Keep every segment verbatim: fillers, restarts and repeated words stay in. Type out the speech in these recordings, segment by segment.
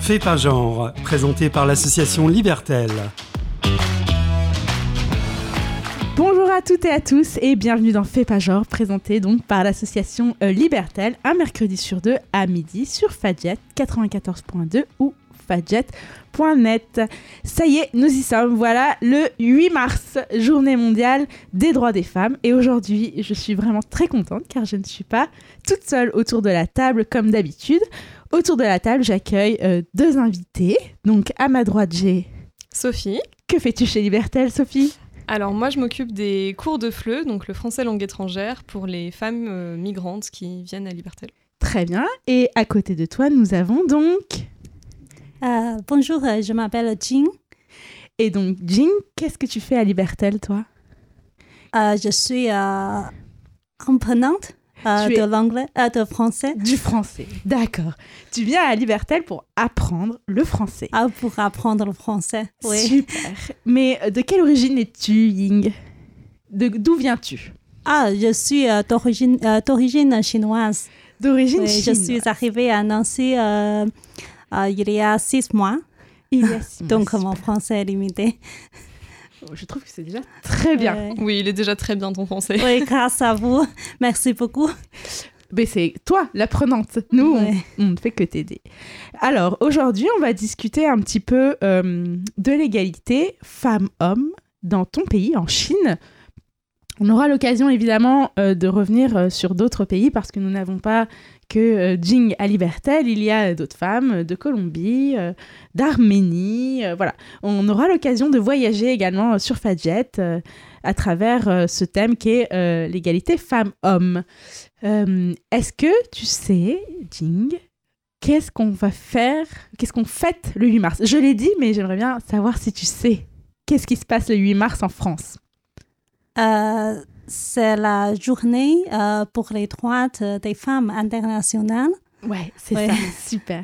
Fais pas genre, présenté par l'association Libertel. Bonjour à toutes et à tous et bienvenue dans Fais pas genre, présenté donc par l'association euh, Libertel, un mercredi sur deux à midi sur Fadjet quatre-vingt-quatorze point deux ou fadjet point net. Ça y est, nous y sommes, voilà le huit mars, journée mondiale des droits des femmes. Et aujourd'hui, je suis vraiment très contente car je ne suis pas toute seule autour de la table comme d'habitude. Autour de la table, j'accueille euh, deux invités. Donc à ma droite, j'ai Sophie. Que fais-tu chez Libertel, Sophie ? Alors moi, je m'occupe des cours de F L E, donc le français langue étrangère, pour les femmes euh, migrantes qui viennent à Libertel. Très bien. Et à côté de toi, nous avons donc... Euh, bonjour, je m'appelle Jing. Et donc, Jing, qu'est-ce que tu fais à Libertel, toi ? euh, Je suis euh, apprenante euh, de l'anglais, euh, de français. Du français, d'accord. Tu viens à Libertel pour apprendre le français. Ah, pour apprendre le français, oui. Super. Mais de quelle origine es-tu, Ying ? de, D'où viens-tu ? Ah, je suis euh, d'origine, euh, d'origine chinoise. D'origine oui, chinoise. Je suis arrivée à Nancy euh, euh, il y a six mois. Il y a six mois. Donc, mon français est limité. Je trouve que c'est déjà très bien. Euh... Oui, il est déjà très bien ton français. Oui, grâce à vous. Merci beaucoup. Mais c'est toi, l'apprenante. Nous, ouais. on, on ne fait que t'aider. Alors, aujourd'hui, on va discuter un petit peu euh, de l'égalité femmes-hommes dans ton pays, en Chine. On aura l'occasion, évidemment, euh, de revenir euh, sur d'autres pays parce que nous n'avons pas que euh, Jing à Libertel. Il y a d'autres femmes euh, de Colombie, euh, d'Arménie. Euh, voilà. On aura l'occasion de voyager également euh, sur Fadjet euh, à travers euh, ce thème qui est euh, l'égalité femmes-hommes. Euh, est-ce que tu sais, Jing, qu'est-ce qu'on va faire, qu'est-ce qu'on fête le huit mars ? Je l'ai dit, mais j'aimerais bien savoir si tu sais. Qu'est-ce qui se passe le huit mars en France ? Euh, c'est la journée euh, pour les droits de, des femmes internationales. Ouais, c'est ouais. ça, super.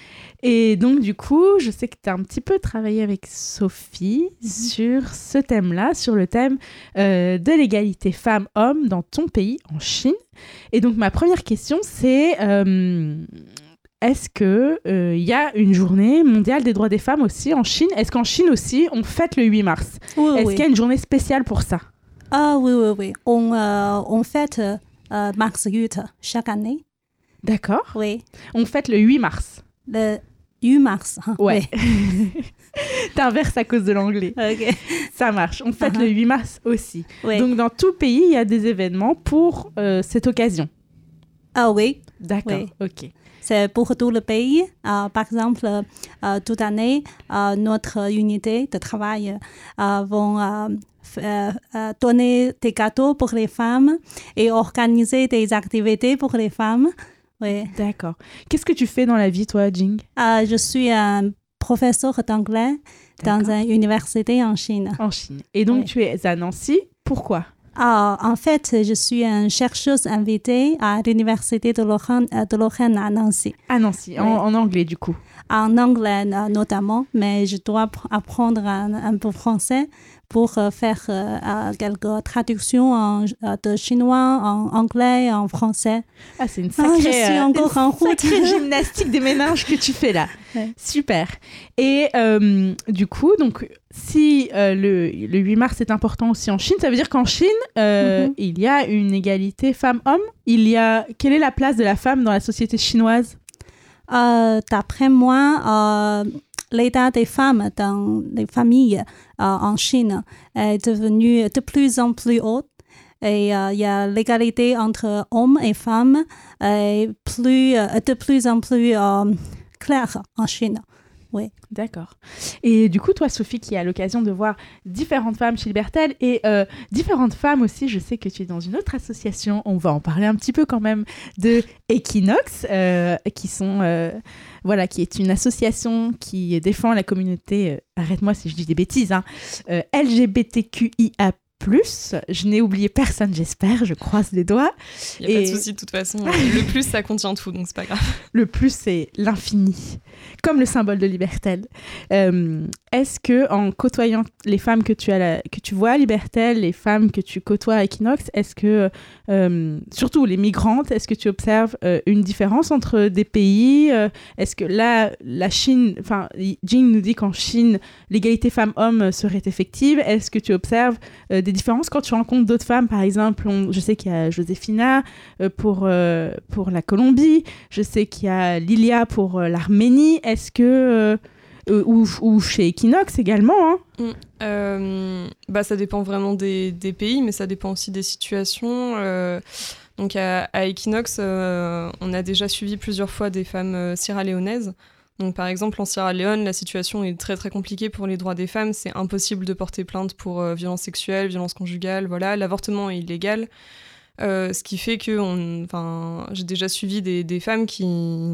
Et donc, du coup, je sais que tu as un petit peu travaillé avec Sophie mm-hmm. sur ce thème-là, sur le thème euh, de l'égalité femmes-hommes dans ton pays, en Chine. Et donc, ma première question, c'est... Euh, Est-ce qu'il euh, y a une journée mondiale des droits des femmes aussi en Chine ? Est-ce qu'en Chine aussi, on fête le huit mars ? oui, Est-ce oui. qu'il y a une journée spéciale pour ça ? Ah oui, oui, oui. On, euh, on fête euh, mars huit chaque année. D'accord. Oui. On fête le huit mars. Le huit mars. Hein, ouais. Oui. T'inverses à cause de l'anglais. Ok. Ça marche. On fête uh-huh. le huit mars aussi. Oui. Donc, dans tout pays, il y a des événements pour euh, cette occasion. Ah oui. D'accord. Oui. Ok. C'est pour tout le pays. Euh, par exemple, euh, toute année, euh, notre unité de travail euh, vont euh, f- euh, donner des gâteaux pour les femmes et organiser des activités pour les femmes. Oui. D'accord. Qu'est-ce que tu fais dans la vie, toi, Jing ? euh, Je suis un professeur d'anglais D'accord. dans une université en Chine. En Chine. Et donc, oui. tu es à Nancy. Pourquoi ? Ah, en fait, je suis une chercheuse invitée à l'université de Lorraine, de Lorraine à Nancy. À Nancy, oui. en, en anglais du coup. En anglais notamment, mais je dois apprendre un, un peu français pour euh, faire euh, quelques traductions en, euh, de chinois, en anglais, en français. Ah, c'est une sacrée, ah, je suis encore euh, en route. sacrée gymnastique des méninges que tu fais là. Ouais. Super. Et euh, du coup, donc, si euh, le, le huit mars est important aussi en Chine, ça veut dire qu'en Chine, euh, mm-hmm. il y a une égalité femmes-hommes. Il y a... Quelle est la place de la femme dans la société chinoise ? euh, D'après moi, euh, l'état des femmes dans les familles euh, en Chine est devenu de plus en plus haut. Et il euh, y a l'égalité entre hommes et femmes est plus, euh, de plus en plus euh, claire en Chine. Oui. D'accord. Et du coup, toi, Sophie, qui a l'occasion de voir différentes femmes chez Libertel et euh, différentes femmes aussi, je sais que tu es dans une autre association, on va en parler un petit peu quand même, de Equinox, euh, qui sont, euh, voilà, qui est une association qui défend la communauté, euh, arrête-moi si je dis des bêtises, hein, euh, L G B T Q I A plus. Je n'ai oublié personne, j'espère, je croise les doigts. Il n'y a Et... pas de souci, de toute façon. Le plus, ça contient tout, donc c'est pas grave. Le plus, c'est l'infini, comme le symbole de Libertel. Euh, est-ce que, en côtoyant les femmes que tu, as la... que tu vois à Libertel, les femmes que tu côtoies à Equinox, est-ce que, euh, surtout les migrantes, est-ce que tu observes euh, une différence entre des pays euh, Est-ce que là, la Chine, enfin, Jing nous dit qu'en Chine, l'égalité femmes-hommes serait effective. Est-ce que tu observes euh, des différences quand tu rencontres d'autres femmes? Par exemple, on, je sais qu'il y a Josefina euh, pour, euh, pour la Colombie, je sais qu'il y a Lilia pour euh, l'Arménie. Est-ce que... Euh, ou, ou chez Equinox également, hein. Mmh. Euh, bah, ça dépend vraiment des, des pays, mais ça dépend aussi des situations. Euh, donc à, à Equinox, euh, on a déjà suivi plusieurs fois des femmes euh, sierra-léonaises. Donc par exemple, en Sierra Leone, la situation est très très compliquée pour les droits des femmes. C'est impossible de porter plainte pour euh, violences sexuelles, violences conjugales. Voilà, l'avortement est illégal. Euh, ce qui fait que on, j'ai déjà suivi des, des femmes qui,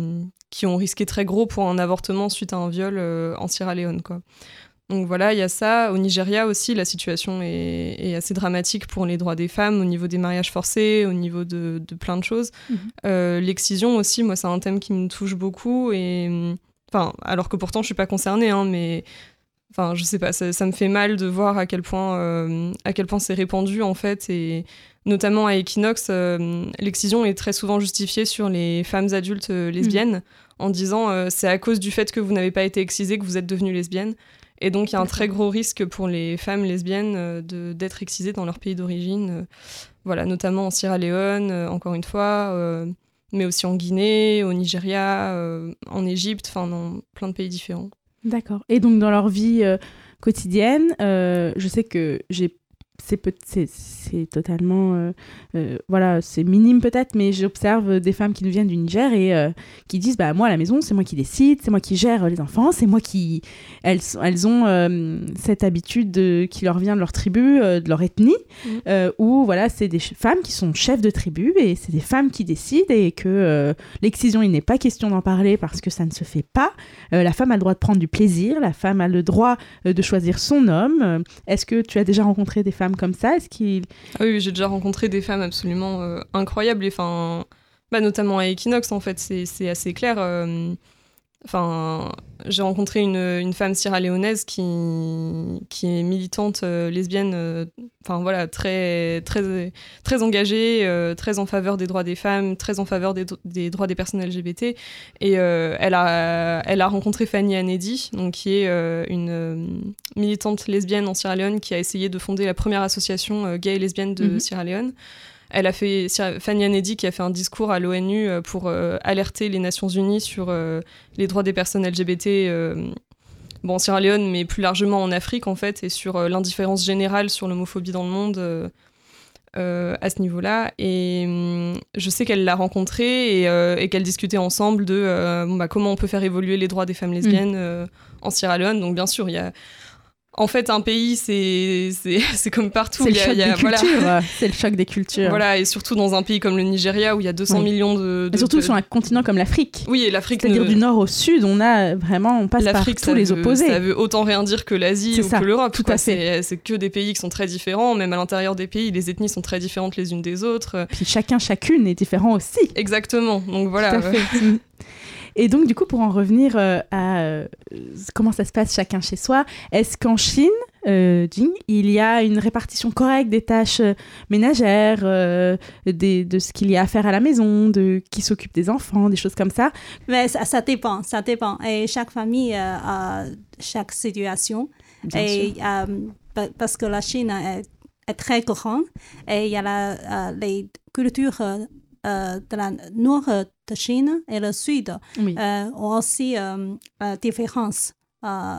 qui ont risqué très gros pour un avortement suite à un viol euh, en Sierra Leone, quoi. Donc voilà, il y a ça. Au Nigeria aussi, la situation est, est assez dramatique pour les droits des femmes, au niveau des mariages forcés, au niveau de, de plein de choses. Mmh. Euh, l'excision aussi, moi, c'est un thème qui me touche beaucoup. Et, enfin, alors que pourtant, je ne suis pas concernée, hein, mais... Enfin, je sais pas, ça, ça me fait mal de voir à quel point, euh, à quel point c'est répandu, en fait, et notamment à Equinox, euh, l'excision est très souvent justifiée sur les femmes adultes euh, lesbiennes, mmh. en disant euh, c'est à cause du fait que vous n'avez pas été excisée que vous êtes devenue lesbienne, et donc il y a un très gros risque pour les femmes lesbiennes euh, de, d'être excisées dans leur pays d'origine, euh, voilà, notamment en Sierra Leone, euh, encore une fois, euh, mais aussi en Guinée, au Nigeria, euh, en Égypte, enfin dans plein de pays différents. D'accord. Et donc, dans leur vie euh, quotidienne, euh, je sais que j'ai... C'est, peut- c'est, c'est totalement... Euh, euh, voilà, c'est minime peut-être, mais j'observe des femmes qui nous viennent du Niger et euh, qui disent, bah, moi, à la maison, c'est moi qui décide, c'est moi qui gère les enfants, c'est moi qui... Elles, elles ont euh, cette habitude de, qui leur vient de leur tribu, euh, de leur ethnie, mmh. euh, où, voilà, c'est des ch- femmes qui sont chefs de tribu et c'est des femmes qui décident et que euh, l'excision, il n'est pas question d'en parler parce que ça ne se fait pas. Euh, la femme a le droit de prendre du plaisir, la femme a le droit euh, de choisir son homme. Euh, est-ce que tu as déjà rencontré des femmes comme ça? Est-ce qu'il... Ah oui, j'ai déjà rencontré des femmes absolument euh, incroyables, et, bah, notamment à Equinox, en fait, c'est, c'est assez clair. Euh, j'ai rencontré une, une femme sierra-léonaise qui, qui est militante euh, lesbienne, euh, voilà, très, très, très engagée, euh, très en faveur des droits des femmes, très en faveur des, des droits des personnes L G B T. Et euh, elle, a, elle a rencontré Fanny Anedi, donc, qui est euh, une euh, militante lesbienne en Sierra Leone, qui a essayé de fonder la première association euh, gay et lesbienne de mm-hmm. Sierra Leone. Elle a fait, Fanny Anedi, qui a fait un discours à l'ONU pour euh, alerter les Nations Unies sur euh, les droits des personnes L G B T, euh, bon, en Sierra Leone, mais plus largement en Afrique, en fait, et sur euh, l'indifférence générale sur l'homophobie dans le monde euh, euh, à ce niveau-là. Et euh, je sais qu'elle l'a rencontrée et, euh, et qu'elle discutait ensemble de euh, bon, bah, comment on peut faire évoluer les droits des femmes lesbiennes mmh. euh, en Sierra Leone. Donc, bien sûr, il y a... En fait, un pays, c'est, c'est, c'est comme partout. C'est le il y a, choc il y a, des voilà. cultures. C'est le choc des cultures. Voilà, et surtout dans un pays comme le Nigeria, où il y a deux cents oui. millions de... de et surtout de... sur un continent comme l'Afrique. Oui, et l'Afrique... C'est-à-dire ne... du nord au sud, on a vraiment... On passe L'Afrique, par tous les veut, opposés. Ça veut autant rien dire que l'Asie c'est ou ça, que l'Europe. Tout quoi. à fait. C'est, c'est que des pays qui sont très différents. Même à l'intérieur des pays, les ethnies sont très différentes les unes des autres. Puis chacun, chacune est différent aussi. Exactement. Donc voilà. Tout à fait. Et donc, du coup, pour en revenir euh, à euh, comment ça se passe chacun chez soi, est-ce qu'en Chine, euh, Jing, il y a une répartition correcte des tâches euh, ménagères, euh, des, de ce qu'il y a à faire à la maison, de qui s'occupe des enfants, des choses comme ça? Mais ça, ça dépend, ça dépend. Et chaque famille euh, a chaque situation. Bien et euh, parce que la Chine est, est très grande et il y a la, euh, les cultures euh, de la nord de Chine et le sud oui. euh, ont aussi euh, euh, différences euh,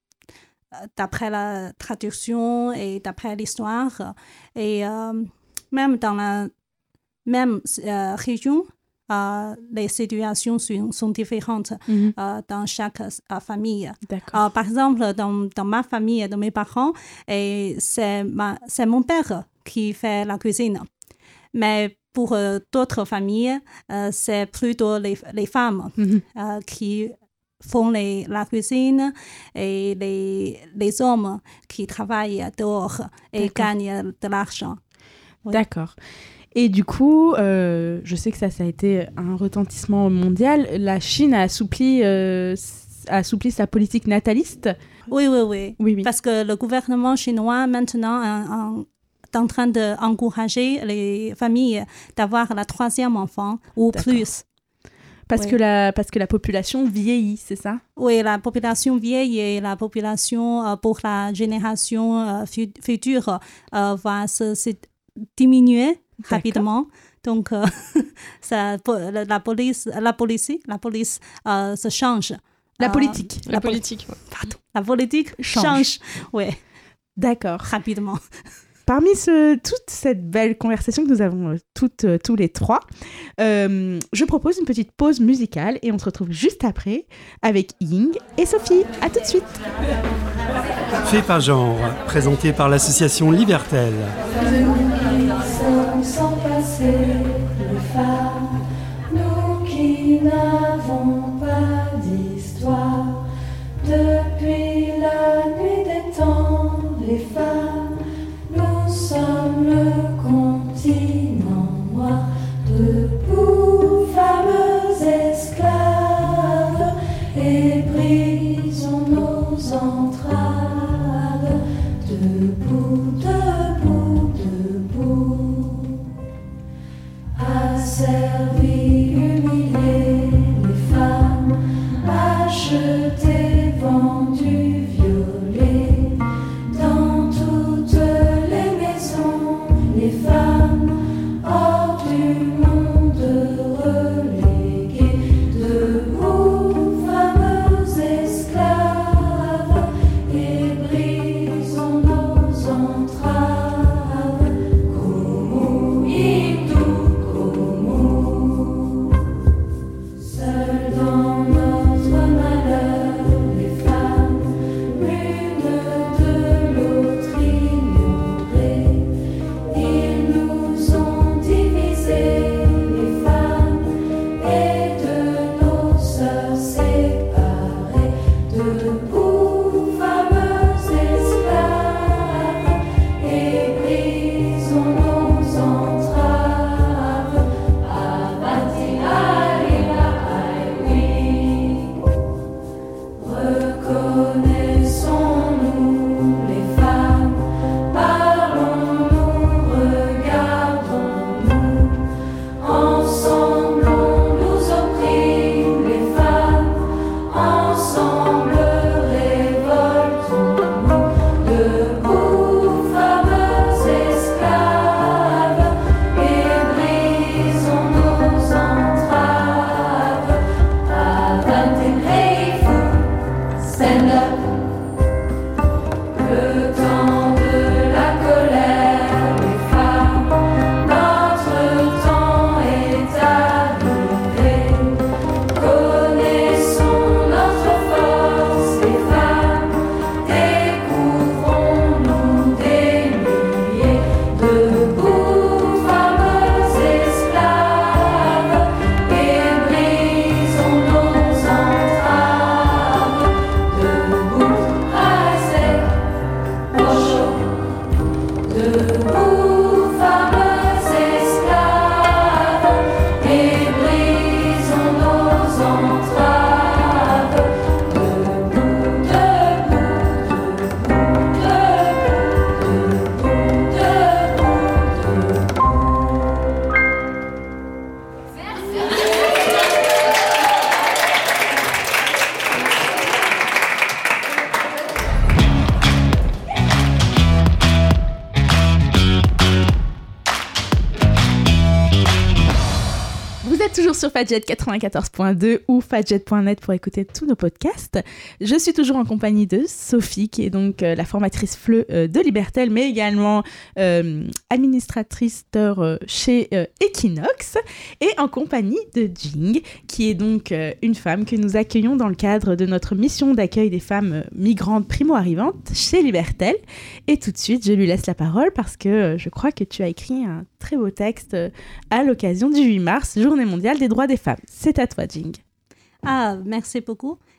d'après la traduction et d'après l'histoire. Et euh, même dans la même euh, région, euh, les situations sont, sont différentes mm-hmm. euh, dans chaque euh, famille. Euh, par exemple, dans, dans ma famille, de mes parents, et c'est, ma, c'est mon père qui fait la cuisine. Mais pour euh, d'autres familles, euh, c'est plutôt les, les femmes mm-hmm. euh, qui font les, la cuisine et les, les hommes qui travaillent dehors et D'accord. gagnent de l'argent. Oui. D'accord. Et du coup, euh, je sais que ça, ça a été un retentissement mondial. La Chine a assoupli, euh, a assoupli sa politique nataliste. Oui, oui, oui, oui, oui. Parce que le gouvernement chinois, maintenant, en, en, est en train d'encourager les familles d'avoir la troisième enfant ou D'accord. plus. Parce, oui. que la, parce que la population vieillit, c'est ça? Oui, la population vieillit et la population euh, pour la génération euh, fu- future euh, va se, se diminuer D'accord. rapidement. Donc, euh, ça, la, la police, la police, la police euh, se change. La politique. Euh, la, la politique, poli- ouais. Pardon. La politique change. change. Oui. D'accord. Rapidement. Parmi ce, toute cette belle conversation que nous avons euh, toutes, euh, tous les trois, euh, je propose une petite pause musicale et on se retrouve juste après avec Ying et Sophie. À tout de suite. Fait par genre, présenté par l'association Libertel. Sans passer les femmes, nous qui n'avons pas d'histoire, depuis la nuit des temps, les femmes, nous sommes le continent noir, debout, femmes esclaves, et brisons nos entraves, debout, debout, debout, asservis, humiliés, les femmes, achetées, vendues, violées, dans toutes les maisons, les femmes, hors du monde reléguées, debout, femmes esclaves, et brisons nos entraves, Koumou, Hindou, Koumou. Seules dans notre malheur, les femmes, l'une de l'autre ignorées, ils nous ont divisés, les femmes, et de nos sœurs séparées, debout, femmes esclaves, et brisons nos entraves, Abati Alila Aïwi. Reconnaissons-nous les femmes, parlons-nous, regardons-nous, ensemble on nous opprime les femmes, ensemble révoltons-nous, debout, femmes esclaves, et brisons nos entraves, Abati Stand up. Le temps de la colère, les femmes, notre temps est arrivé. Connaissons notre force, les femmes, découvrons-nous des milliers. Debout, femmes esclaves, et brisons nos entraves. Debout, rasez, au chaud. Debout, femmes esclaves, et brisons nos entraves. Debout, debout, debout, debout, debout, debout, Vous êtes toujours sur Fadjet quatre-vingt-quatorze point deux ou fadjet point net pour écouter tous nos podcasts. Je suis toujours en compagnie de Sophie, qui est donc euh, la formatrice F L E euh, de Libertel, mais également euh, administratrice euh, chez euh, Equinox, et en compagnie de Jing, qui est donc euh, une femme que nous accueillons dans le cadre de notre mission d'accueil des femmes euh, migrantes primo-arrivantes chez Libertel. Et tout de suite, je lui laisse la parole parce que euh, je crois que tu as écrit un très beau texte euh, à l'occasion du huit mars, Journée mondiale des droits des femmes. C'est à toi, Jing. Ah, merci beaucoup.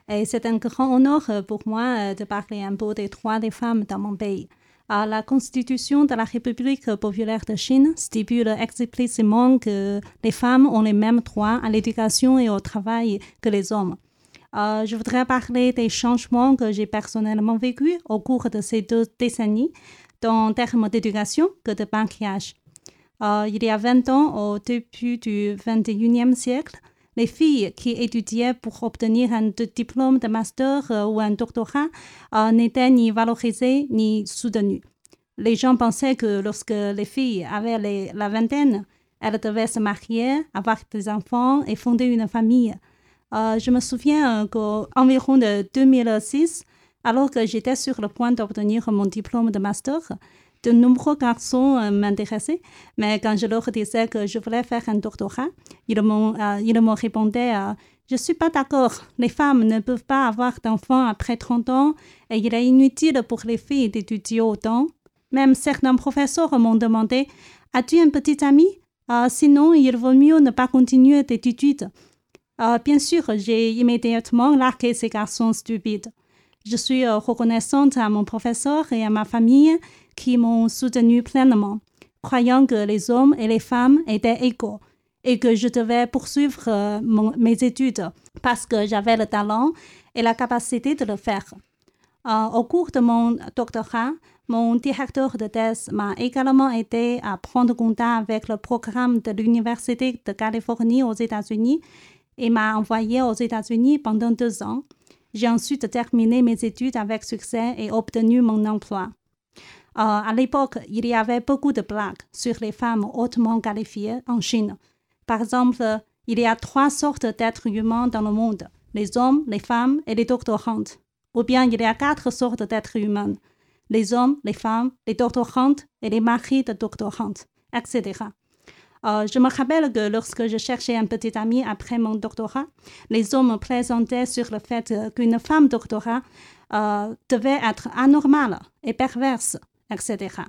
Et c'est un grand honneur pour moi de parler un peu des droits des femmes dans mon pays. La Constitution de la République populaire de Chine stipule explicitement que les femmes ont les mêmes droits à l'éducation et au travail que les hommes. Euh, je voudrais parler des changements que j'ai personnellement vécus au cours de ces deux décennies, en termes d'éducation que de maquillage. Euh, il y a vingt ans, au début du vingt et unième siècle, les filles qui étudiaient pour obtenir un diplôme de master euh, ou un doctorat euh, n'étaient ni valorisées ni soutenues. Les gens pensaient que lorsque les filles avaient les, la vingtaine, elles devaient se marier, avoir des enfants et fonder une famille. Euh, je me souviens euh, qu'environ de deux mille six, alors que j'étais sur le point d'obtenir mon diplôme de master, de nombreux garçons euh, m'intéressaient, mais quand je leur disais que je voulais faire un doctorat, ils m'ont, euh, ils m'ont répondu euh, « Je ne suis pas d'accord, les femmes ne peuvent pas avoir d'enfants après trente ans et il est inutile pour les filles d'étudier autant. » Même certains professeurs m'ont demandé « As-tu un petit ami euh, Sinon, il vaut mieux ne pas continuer tes études. » Euh, bien sûr, j'ai immédiatement largué ces garçons stupides. Je suis euh, reconnaissante à mon professeur et à ma famille qui m'ont soutenue pleinement, croyant que les hommes et les femmes étaient égaux et que je devais poursuivre euh, mon, mes études parce que j'avais le talent et la capacité de le faire. Euh, au cours de mon doctorat, mon directeur de thèse m'a également aidé à prendre contact avec le programme de l'Université de Californie aux États-Unis et m'a envoyé aux États-Unis pendant deux ans. J'ai ensuite terminé mes études avec succès et obtenu mon emploi. Euh, à l'époque, il y avait beaucoup de blagues sur les femmes hautement qualifiées en Chine. Par exemple, il y a trois sortes d'êtres humains dans le monde, les hommes, les femmes et les doctorantes. Ou bien il y a quatre sortes d'êtres humains, les hommes, les femmes, les doctorantes et les maris de doctorantes, et cetera. Euh, je me rappelle que lorsque je cherchais un petit ami après mon doctorat, les hommes me plaisantaient sur le fait qu'une femme doctorat euh, devait être anormale et perverse, et cetera.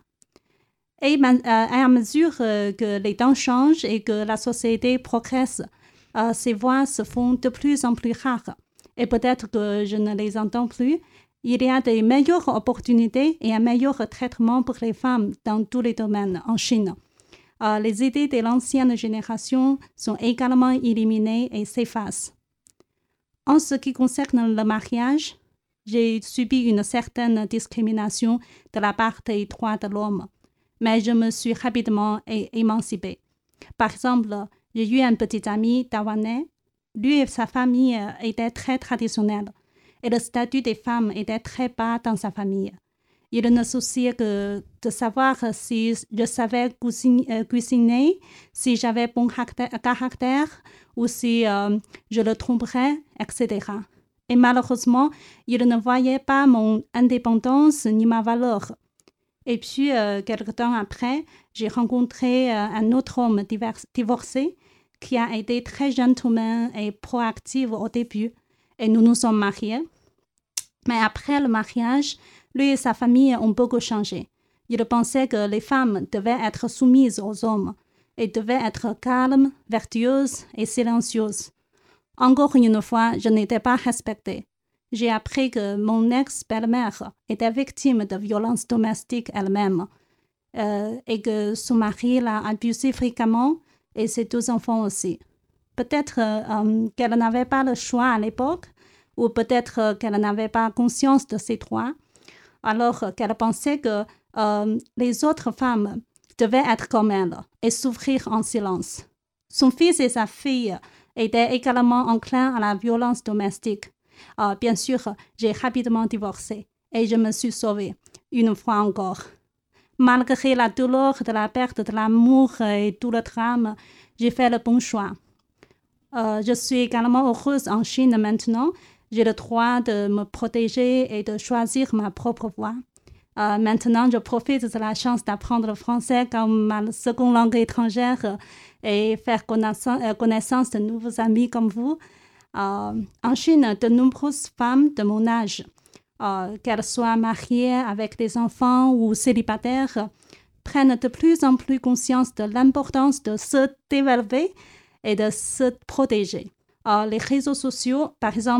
Et euh, à mesure euh, que les temps changent et que la société progresse, euh, ces voix se font de plus en plus rares. Et peut-être que je ne les entends plus. Il y a de meilleures opportunités et un meilleur traitement pour les femmes dans tous les domaines en Chine. Euh, les idées de l'ancienne génération sont également éliminées et s'effacent. En ce qui concerne le mariage, j'ai subi une certaine discrimination de la part des droits de l'homme, mais je me suis rapidement é- émancipée. Par exemple, j'ai eu un petit ami taïwanais. Lui et sa famille étaient très traditionnels et le statut des femmes était très bas dans sa famille. Il ne souciait que de savoir si je savais cuisiner, cuisiner si j'avais bon caractère ou si euh, je le tromperais, et cetera. Et malheureusement, il ne voyait pas mon indépendance ni ma valeur. Et puis, euh, quelque temps après, j'ai rencontré euh, un autre homme divers, divorcé qui a été très gentleman et proactif au début. Et nous nous sommes mariés. Mais après le mariage, lui et sa famille ont beaucoup changé. Il pensait que les femmes devaient être soumises aux hommes et devaient être calmes, vertueuses et silencieuses. Encore une fois, je n'étais pas respectée. J'ai appris que mon ex-belle-mère était victime de violences domestiques elle-même euh, et que son mari l'a abusée fréquemment et ses deux enfants aussi. Peut-être euh, qu'elle n'avait pas le choix à l'époque ou peut-être qu'elle n'avait pas conscience de ses droits, alors qu'elle pensait que euh, les autres femmes devaient être comme elle et souffrir en silence. Son fils et sa fille étaient également enclins à la violence domestique. Euh, bien sûr, j'ai rapidement divorcé et je me suis sauvée, une fois encore. Malgré la douleur de la perte de l'amour et tout le drame, j'ai fait le bon choix. Euh, je suis également heureuse en Chine maintenant. J'ai le droit de me protéger et de choisir ma propre voie. Euh, maintenant, je profite de la chance d'apprendre le français comme ma seconde langue étrangère et faire connaissance, euh, connaissance de nouveaux amis comme vous. Euh, en Chine, de nombreuses femmes de mon âge, euh, qu'elles soient mariées avec des enfants ou célibataires, prennent de plus en plus conscience de l'importance de se développer et de se protéger. Euh, les réseaux sociaux, par exemple,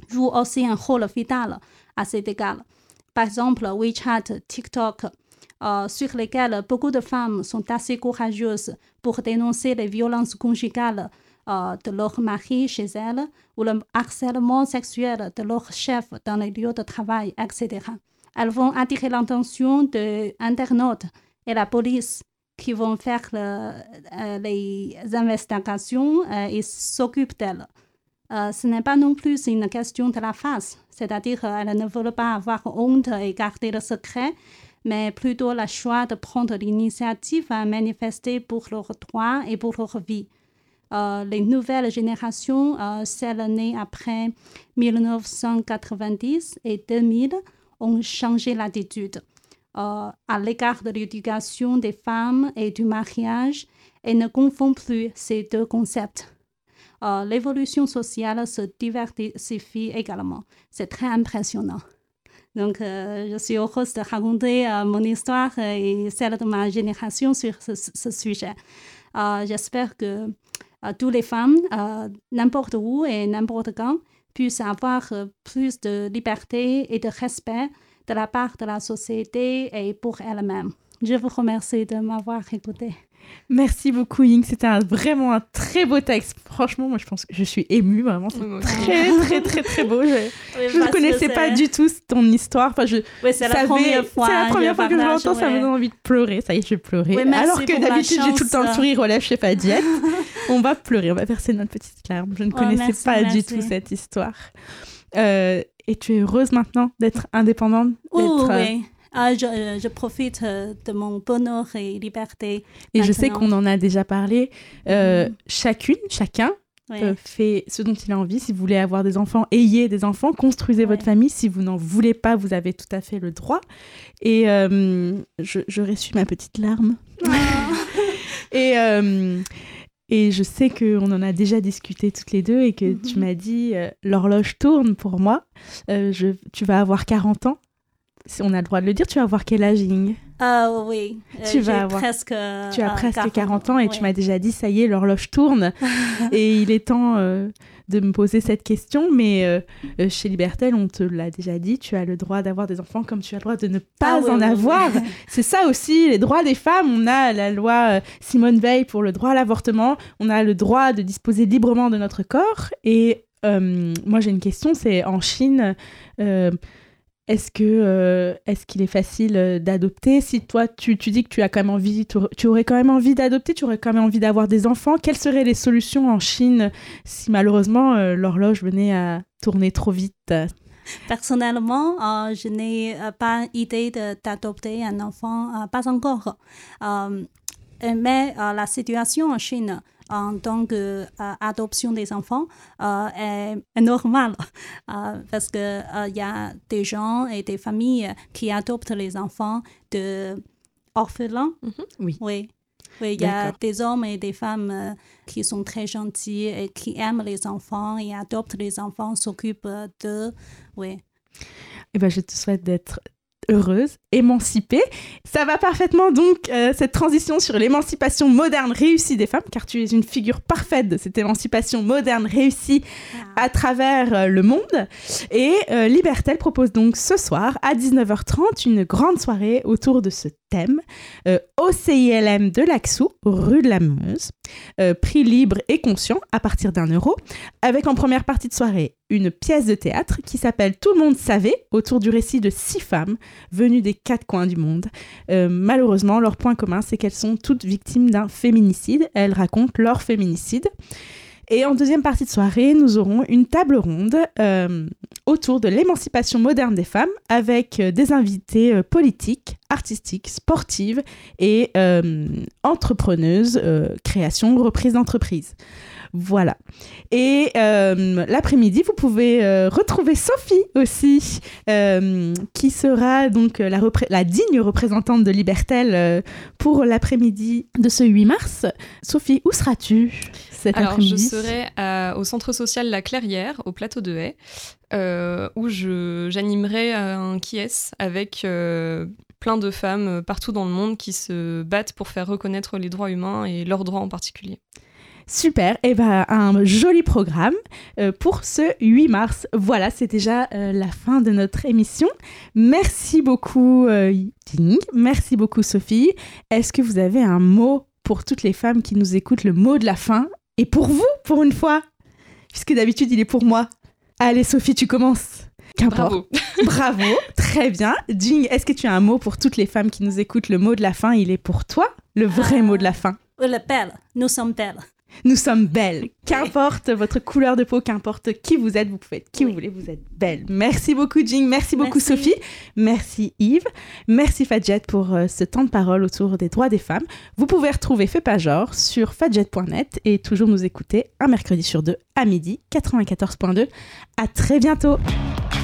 jouent aussi un rôle vital à cet égard. Par exemple, WeChat, TikTok, euh, sur lesquels beaucoup de femmes sont assez courageuses pour dénoncer les violences conjugales euh, de leur mari chez elles ou le harcèlement sexuel de leur chef dans les lieux de travail, et cetera. Elles vont attirer l'attention des internautes et la police qui vont faire le, euh, les investigations euh, et s'occupent d'elles. Euh, ce n'est pas non plus une question de la face, c'est-à-dire qu'elles ne veulent pas avoir honte et garder le secret, mais plutôt le choix de prendre l'initiative à manifester pour leurs droits et pour leur vie. Euh, les nouvelles générations, euh, celles nées après dix-neuf cent quatre-vingt-dix et deux mille, ont changé l'attitude euh, à l'égard de l'éducation des femmes et du mariage et ne confondent plus ces deux concepts. Euh, l'évolution sociale se diversifie également. C'est très impressionnant. Donc, euh, je suis heureuse de raconter euh, mon histoire et celle de ma génération sur ce, ce sujet. Euh, j'espère que euh, toutes les femmes, euh, n'importe où et n'importe quand, puissent avoir euh, plus de liberté et de respect de la part de la société et pour elles-mêmes. Je vous remercie de m'avoir écouté. Merci beaucoup, Ying. C'était un, vraiment un très beau texte. Franchement, moi, je pense que je suis émue. Vraiment, c'est Oui, très, très, très, très beau. Je Oui, ne connaissais pas du tout ton histoire. Enfin, je Oui, c'est la savais- première fois. C'est la première je fois que je partage, l'entends. Ça me ouais. donne envie de pleurer. Ça y est, je vais pleurer. Oui, merci Alors que pour la d'habitude, j'ai tout le temps le chance. sourire aux lèvres chez Fadiette. On va pleurer. On va verser notre petite larme. Je ne Oh, connaissais merci, pas du merci. tout cette histoire. Euh, et tu es heureuse maintenant d'être indépendante Oui, d'être, euh, oui. Ah, je, je profite euh, de mon bonheur et liberté. Et je sais maintenant. qu'on en a déjà parlé. Euh, Mhm. Chacune, chacun Oui. euh, fait ce dont il a envie. Si vous voulez avoir des enfants, ayez des enfants, construisez Ouais. votre famille. Si vous n'en voulez pas, vous avez tout à fait le droit. Et euh, je, je ressuie ma petite larme. et, euh, et je sais qu'on en a déjà discuté toutes les deux et que Mhm. tu m'as dit euh, l'horloge tourne pour moi. Euh, je, tu vas avoir quarante ans. Si on a le droit de le dire, tu vas avoir quel âge, Ying? Ah oui, euh, Tu vas j'ai avoir- presque, Tu as euh, presque quarante ans et tu ouais. m'as déjà dit, ça y est, l'horloge tourne. Et il est temps euh, de me poser cette question. Mais euh, euh, chez Libertel, on te l'a déjà dit, tu as le droit d'avoir des enfants comme tu as le droit de ne pas Ah oui, en oui, avoir. oui. C'est ça aussi, les droits des femmes. On a la loi euh, Simone Veil pour le droit à l'avortement. On a le droit de disposer librement de notre corps. Et euh, moi, j'ai une question, c'est en Chine... euh, Est-ce que euh, est-ce qu'il est facile euh, d'adopter? Si toi tu, tu dis que tu as quand même envie, tu, aurais- tu aurais quand même envie d'adopter, tu aurais quand même envie d'avoir des enfants, quelles seraient les solutions en Chine si malheureusement euh, l'horloge venait à tourner trop vite? Personnellement, euh, je n'ai euh, pas idée de- d'adopter un enfant, euh, pas encore. Euh, mais euh, la situation en Chine en tant qu'adoption des enfants euh, est, est normale euh, parce qu'il euh, y a des gens et des familles qui adoptent les enfants de orphelins. Mhm. Oui. Oui. Oui, il y a D'accord. des hommes et des femmes euh, qui sont très gentils et qui aiment les enfants et adoptent les enfants, s'occupent d'eux. Oui. Eh ben, je te souhaite d'être heureuse, émancipée. Ça va parfaitement donc, euh, cette transition sur l'émancipation moderne réussie des femmes, car tu es une figure parfaite de cette émancipation moderne réussie à travers euh, le monde. Et euh, Libertel propose donc ce soir à dix-neuf heures trente une grande soirée autour de ce thème euh, au C I L M de Laxou, rue de la Meuse. Euh, prix libre et conscient à partir d'un euro, avec en première partie de soirée une pièce de théâtre qui s'appelle Tout le monde savait, autour du récit de six femmes venues des quatre coins du monde. Euh, malheureusement, leur point commun, c'est qu'elles sont toutes victimes d'un féminicide. Elles racontent leur féminicide. Et en deuxième partie de soirée, nous aurons une table ronde euh, autour de l'émancipation moderne des femmes avec euh, des invités euh, politiques, artistiques, sportives et euh, entrepreneuses, euh, création, reprise d'entreprise. Voilà. Et euh, l'après-midi, vous pouvez euh, retrouver Sophie aussi, euh, qui sera donc la, repré- la digne représentante de Libertel euh, pour l'après-midi de ce huit mars. Sophie, où seras-tu cet Alors, après-midi? je serai à- au centre social La Clairière, au plateau de Haye, euh, où je, j'animerai un Q S avec euh, plein de femmes partout dans le monde qui se battent pour faire reconnaître les droits humains et leurs droits en particulier. Super, et ben un joli programme euh, pour ce huit mars. Voilà, c'est déjà euh, la fin de notre émission. Merci beaucoup euh, Ying, merci beaucoup Sophie. Est-ce que vous avez un mot pour toutes les femmes qui nous écoutent, le mot de la fin? Et pour vous, pour une fois, puisque d'habitude il est pour moi. Allez Sophie, tu commences. Qu'importe. Bravo. Bravo, très bien. Jing, est-ce que tu as un mot pour toutes les femmes qui nous écoutent? Le mot de la fin, il est pour toi, le vrai Euh, mot de la fin. Le belle, nous sommes belles. Nous sommes belles. Qu'importe votre couleur de peau, qu'importe qui vous êtes, vous pouvez être qui Oui. vous voulez, vous êtes belle. Merci beaucoup Jing, merci beaucoup Merci. Sophie, merci Yves, merci Fadjet pour euh, ce temps de parole autour des droits des femmes. Vous pouvez retrouver Fais pas genre sur fadjet point net et toujours nous écouter un mercredi sur deux à midi, quatre-vingt-quatorze point deux. À très bientôt.